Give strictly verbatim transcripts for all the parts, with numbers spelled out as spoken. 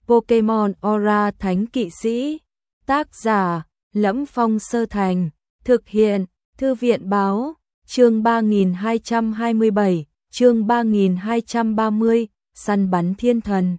Pokemon Aura Thánh Kỵ Sĩ. Tác giả: Lẫm Phong Sơ Thành. Thực hiện: Thư viện báo. Chương ba nghìn hai trăm hai mươi bảy, chương ba nghìn hai trăm ba mươi, săn bắn thiên thần.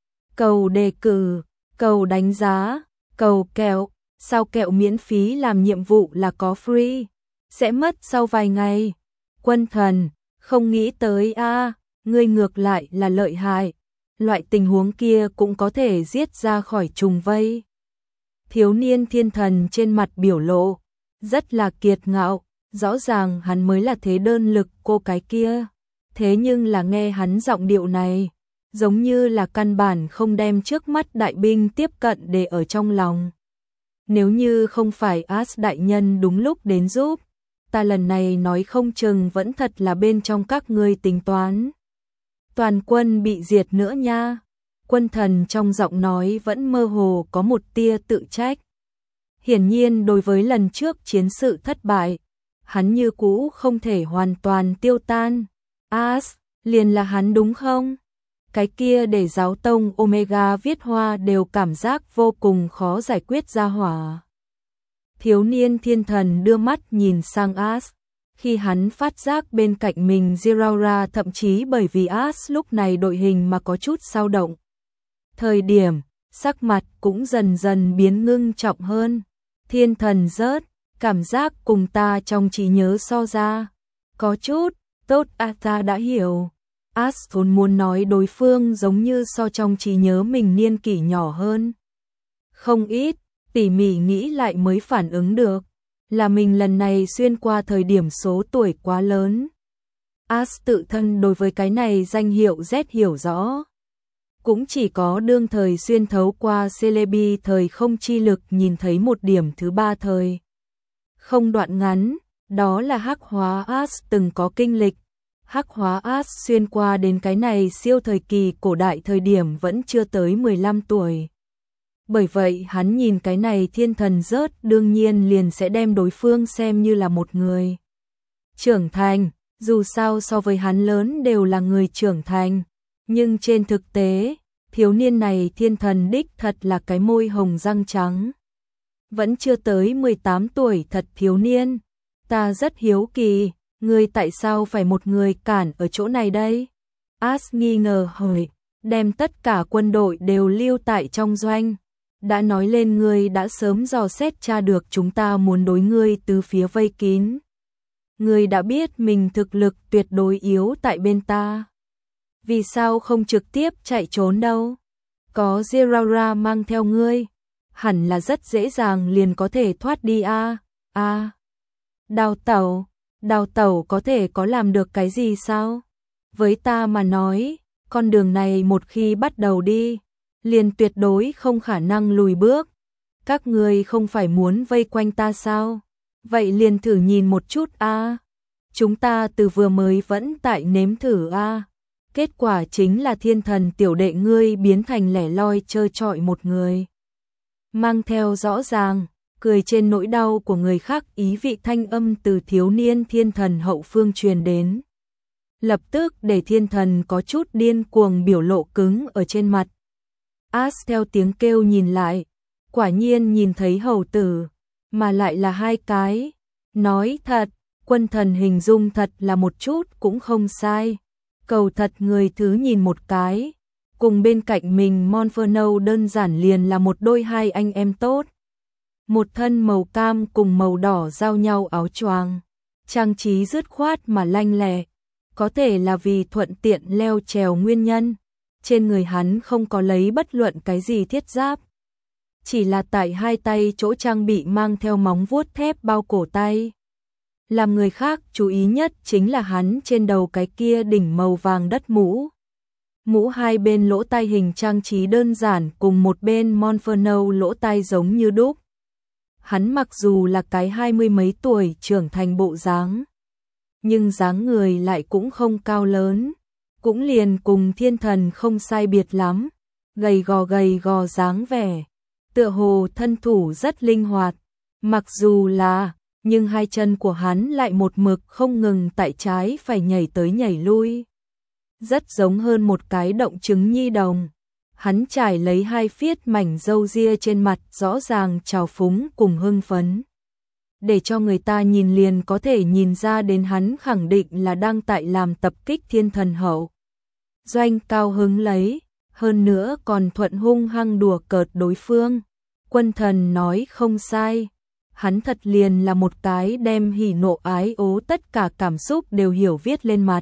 Cầu đề cử, cầu đánh giá, cầu kẹo. Sao kẹo miễn phí làm nhiệm vụ là có free, sẽ mất sau vài ngày. Quân thần, không nghĩ tới a, à, ngươi ngược lại là lợi hại. Loại tình huống kia cũng có thể giết ra khỏi trùng vây. Thiếu niên thiên thần trên mặt biểu lộ rất là kiệt ngạo, rõ ràng hắn mới là thế đơn lực cô cái kia. Thế nhưng là nghe hắn giọng điệu này, giống như là căn bản không đem trước mắt đại binh tiếp cận để ở trong lòng. Nếu như không phải As đại nhân đúng lúc đến giúp, ta lần này nói không chừng vẫn thật là bên trong các ngươi tính toán. Toàn quân bị diệt nữa nha. Quân thần trong giọng nói vẫn mơ hồ có một tia tự trách. Hiển nhiên đối với lần trước chiến sự thất bại, hắn như cũ không thể hoàn toàn tiêu tan. As, liền là hắn đúng không? Cái kia để giáo tông Omega viết hoa đều cảm giác vô cùng khó giải quyết ra hỏa. Thiếu niên thiên thần đưa mắt nhìn sang As. Khi hắn phát giác bên cạnh mình Zeraora thậm chí bởi vì As lúc này đội hình mà có chút dao động. Thời điểm, sắc mặt cũng dần dần biến ngưng trọng hơn. Thiên thần rớt, cảm giác cùng ta trong trí nhớ so ra. Có chút, tốt à, ta đã hiểu. As vốn muốn nói đối phương giống như so trong trí nhớ mình niên kỷ nhỏ hơn. Không ít, tỉ mỉ nghĩ lại mới phản ứng được. Là mình lần này xuyên qua thời điểm số tuổi quá lớn. As tự thân đối với cái này danh hiệu Z hiểu rõ. Cũng chỉ có đương thời xuyên thấu qua Celebi thời không chi lực nhìn thấy một điểm thứ ba thời. Không đoạn ngắn, đó là hắc hóa As từng có kinh lịch. Hắc hóa As xuyên qua đến cái này siêu thời kỳ cổ đại thời điểm vẫn chưa tới mười lăm tuổi. Bởi vậy hắn nhìn cái này thiên thần rớt đương nhiên liền sẽ đem đối phương xem như là một người trưởng thành, dù sao so với hắn lớn đều là người trưởng thành. Nhưng trên thực tế, thiếu niên này thiên thần đích thật là cái môi hồng răng trắng. Vẫn chưa tới mười tám tuổi thật thiếu niên. Ta rất hiếu kỳ, ngươi tại sao phải một người cản ở chỗ này đây? As nghi ngờ hỏi, đem tất cả quân đội đều lưu tại trong doanh. Đã nói lên ngươi đã sớm dò xét tra được chúng ta muốn đối ngươi từ phía vây kín. Ngươi đã biết mình thực lực tuyệt đối yếu tại bên ta. Vì sao không trực tiếp chạy trốn đâu? Có Zeraora mang theo ngươi, hẳn là rất dễ dàng liền có thể thoát đi a. À, a. À. Đào tẩu, đào tẩu có thể có làm được cái gì sao? Với ta mà nói, con đường này một khi bắt đầu đi, liền tuyệt đối không khả năng lùi bước. Các ngươi không phải muốn vây quanh ta sao? Vậy liền thử nhìn một chút a. À. Chúng ta từ vừa mới vẫn tại nếm thử a. À. Kết quả chính là thiên thần tiểu đệ ngươi biến thành lẻ loi trơ trọi một người. Mang theo rõ ràng, cười trên nỗi đau của người khác ý vị thanh âm từ thiếu niên thiên thần hậu phương truyền đến. Lập tức để thiên thần có chút điên cuồng biểu lộ cứng ở trên mặt. As theo tiếng kêu nhìn lại, quả nhiên nhìn thấy hầu tử, mà lại là hai cái. Nói thật, quân thần hình dung thật là một chút cũng không sai. Cầu thật người thứ nhìn một cái, cùng bên cạnh mình Monferno đơn giản liền là một đôi hai anh em tốt. Một thân màu cam cùng màu đỏ giao nhau áo choàng, trang trí dứt khoát mà lanh lẹ, có thể là vì thuận tiện leo trèo nguyên nhân. Trên người hắn không có lấy bất luận cái gì thiết giáp, chỉ là tại hai tay chỗ trang bị mang theo móng vuốt thép bao cổ tay. Làm người khác chú ý nhất chính là hắn trên đầu cái kia đỉnh màu vàng đất mũ. Mũ hai bên lỗ tai hình trang trí đơn giản cùng một bên Monferno lỗ tai giống như đúc. Hắn mặc dù là cái hai mươi mấy tuổi trưởng thành bộ dáng, nhưng dáng người lại cũng không cao lớn, cũng liền cùng thiên thần không sai biệt lắm, gầy gò gầy gò dáng vẻ, tựa hồ thân thủ rất linh hoạt, mặc dù là, nhưng hai chân của hắn lại một mực không ngừng tại trái phải nhảy tới nhảy lui. Rất giống hơn một cái động trứng nhi đồng. Hắn trải lấy hai phiết mảnh râu ria trên mặt, rõ ràng trào phúng cùng hưng phấn. Để cho người ta nhìn liền có thể nhìn ra đến hắn khẳng định là đang tại làm tập kích thiên thần hậu. Doanh cao hứng lấy, hơn nữa còn thuận hung hăng đùa cợt đối phương. Quân thần nói không sai, hắn thật liền là một cái đem hỉ nộ ái ố tất cả cảm xúc đều hiểu viết lên mặt.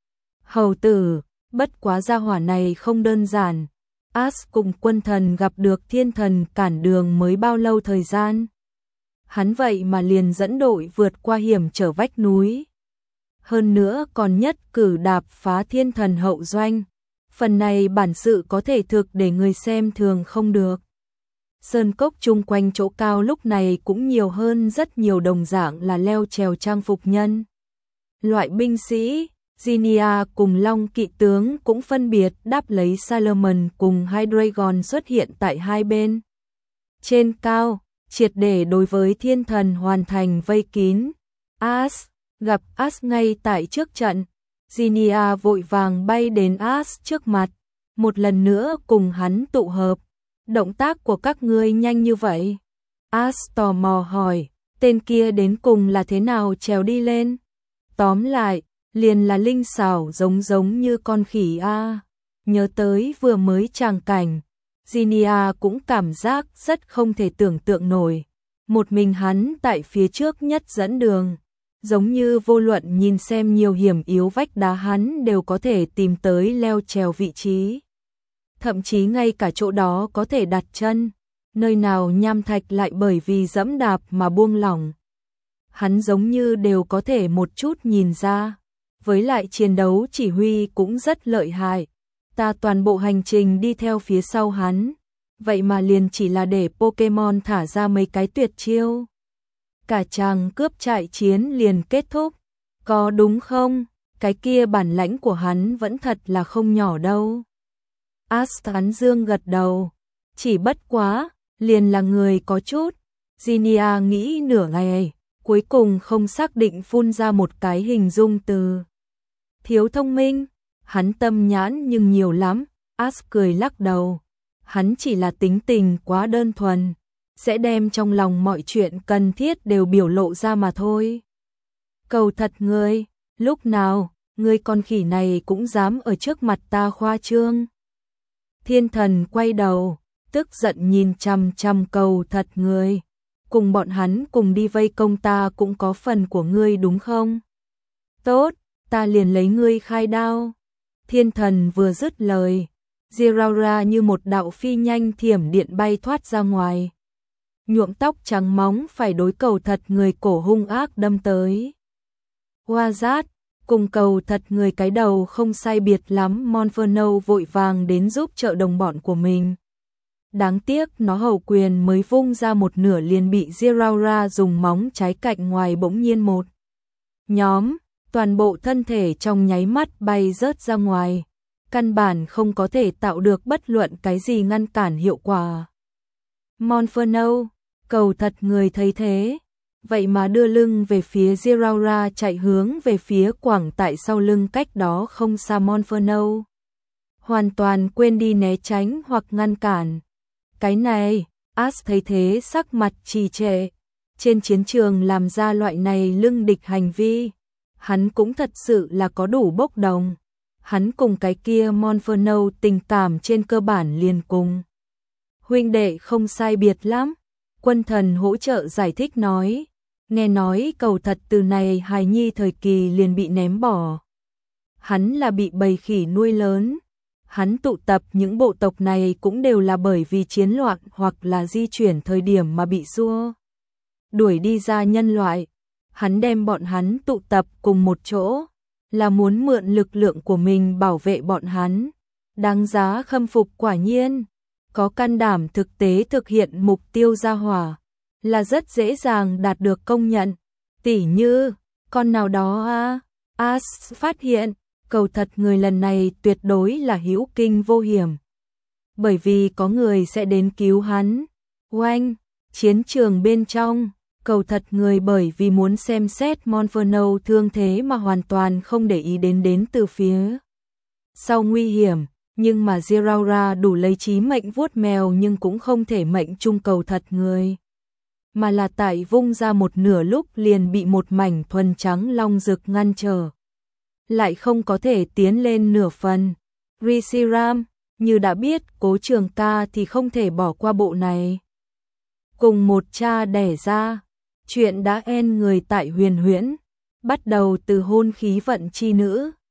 Hầu tử, bất quá gia hỏa này không đơn giản. As cùng quân thần gặp được thiên thần cản đường mới bao lâu thời gian. Hắn vậy mà liền dẫn đội vượt qua hiểm trở vách núi. Hơn nữa còn nhất cử đạp phá thiên thần hậu doanh. Phần này bản sự có thể thực để người xem thường không được. Sơn cốc chung quanh chỗ cao lúc này cũng nhiều hơn rất nhiều đồng dạng là leo trèo trang phục nhân. Loại binh sĩ, Ginia cùng Long kỵ tướng cũng phân biệt đáp lấy Salomon cùng hai Dragon xuất hiện tại hai bên. Trên cao, triệt để đối với thiên thần hoàn thành vây kín. As, gặp As ngay tại trước trận. Ginia vội vàng bay đến As trước mặt, một lần nữa cùng hắn tụ hợp. Động tác của các ngươi nhanh như vậy. As tò mò hỏi, tên kia đến cùng là thế nào trèo đi lên? Tóm lại, liền là linh xảo giống giống như con khỉ a. Nhớ tới vừa mới tràng cảnh, Ginia cũng cảm giác rất không thể tưởng tượng nổi. Một mình hắn tại phía trước nhất dẫn đường, giống như vô luận nhìn xem nhiều hiểm yếu vách đá hắn đều có thể tìm tới leo trèo vị trí. Thậm chí ngay cả chỗ đó có thể đặt chân, nơi nào nham thạch lại bởi vì dẫm đạp mà buông lỏng. Hắn giống như đều có thể một chút nhìn ra, với lại chiến đấu chỉ huy cũng rất lợi hại. Ta toàn bộ hành trình đi theo phía sau hắn, vậy mà liền chỉ là để Pokemon thả ra mấy cái tuyệt chiêu. Cả chàng cướp trại chiến liền kết thúc, có đúng không? Cái kia bản lãnh của hắn vẫn thật là không nhỏ đâu. As tán dương gật đầu, chỉ bất quá, liền là người có chút. Ginia nghĩ nửa ngày, cuối cùng không xác định phun ra một cái hình dung từ. Thiếu thông minh, hắn tâm nhãn nhưng nhiều lắm. As cười lắc đầu, hắn chỉ là tính tình quá đơn thuần, sẽ đem trong lòng mọi chuyện cần thiết đều biểu lộ ra mà thôi. Cầu thật ngươi, lúc nào, ngươi con khỉ này cũng dám ở trước mặt ta khoa trương. Thiên thần quay đầu, tức giận nhìn chằm chằm cầu thật ngươi. Cùng bọn hắn cùng đi vây công ta cũng có phần của ngươi đúng không? Tốt, ta liền lấy ngươi khai đao. Thiên thần vừa dứt lời, Zeraora như một đạo phi nhanh thiểm điện bay thoát ra ngoài. Nhuộm tóc trắng móng phải đối cầu thật người cổ hung ác đâm tới. Hoa rát, cùng cầu thật người cái đầu không sai biệt lắm. Monferno vội vàng đến giúp trợ đồng bọn của mình. Đáng tiếc nó hầu quyền mới vung ra một nửa liền bị Zeraora dùng móng trái cạnh ngoài bỗng nhiên một nhóm, toàn bộ thân thể trong nháy mắt bay rớt ra ngoài. Căn bản không có thể tạo được bất luận cái gì ngăn cản hiệu quả. Monferno, cầu thật người thấy thế, vậy mà đưa lưng về phía Zeraora chạy hướng về phía quảng tại sau lưng cách đó không xa Monferno. Hoàn toàn quên đi né tránh hoặc ngăn cản. Cái này, As thấy thế sắc mặt trì trệ. Trên chiến trường làm ra loại này lưng địch hành vi, hắn cũng thật sự là có đủ bốc đồng. Hắn cùng cái kia Monferno tình cảm trên cơ bản liền cùng. Huynh đệ không sai biệt lắm. Quân thần hỗ trợ giải thích nói. Nghe nói cầu thật từ này hài nhi thời kỳ liền bị ném bỏ. Hắn là bị bầy khỉ nuôi lớn. Hắn tụ tập những bộ tộc này cũng đều là bởi vì chiến loạn hoặc là di chuyển thời điểm mà bị xua đuổi đi ra nhân loại. Hắn đem bọn hắn tụ tập cùng một chỗ, là muốn mượn lực lượng của mình bảo vệ bọn hắn. Đáng giá khâm phục quả nhiên. Có can đảm thực tế thực hiện mục tiêu gia hỏa, là rất dễ dàng đạt được công nhận. Tỉ như, con nào đó a As phát hiện, cầu thật người lần này tuyệt đối là hữu kinh vô hiểm. Bởi vì có người sẽ đến cứu hắn. Oanh, chiến trường bên trong, cầu thật người bởi vì muốn xem xét Monferno thương thế mà hoàn toàn không để ý đến đến từ phía sau nguy hiểm. Nhưng mà Ziraura đủ lấy trí mệnh vuốt mèo nhưng cũng không thể mệnh trung cầu thật người. Mà là tại vung ra một nửa lúc liền bị một mảnh thuần trắng long rực ngăn trở. Lại không có thể tiến lên nửa phần. Reshiram, như đã biết Cố Trường Ca thì không thể bỏ qua bộ này. Cùng một cha đẻ ra, chuyện đã en người tại Huyền Huyễn, bắt đầu từ hôn khí vận chi nữ,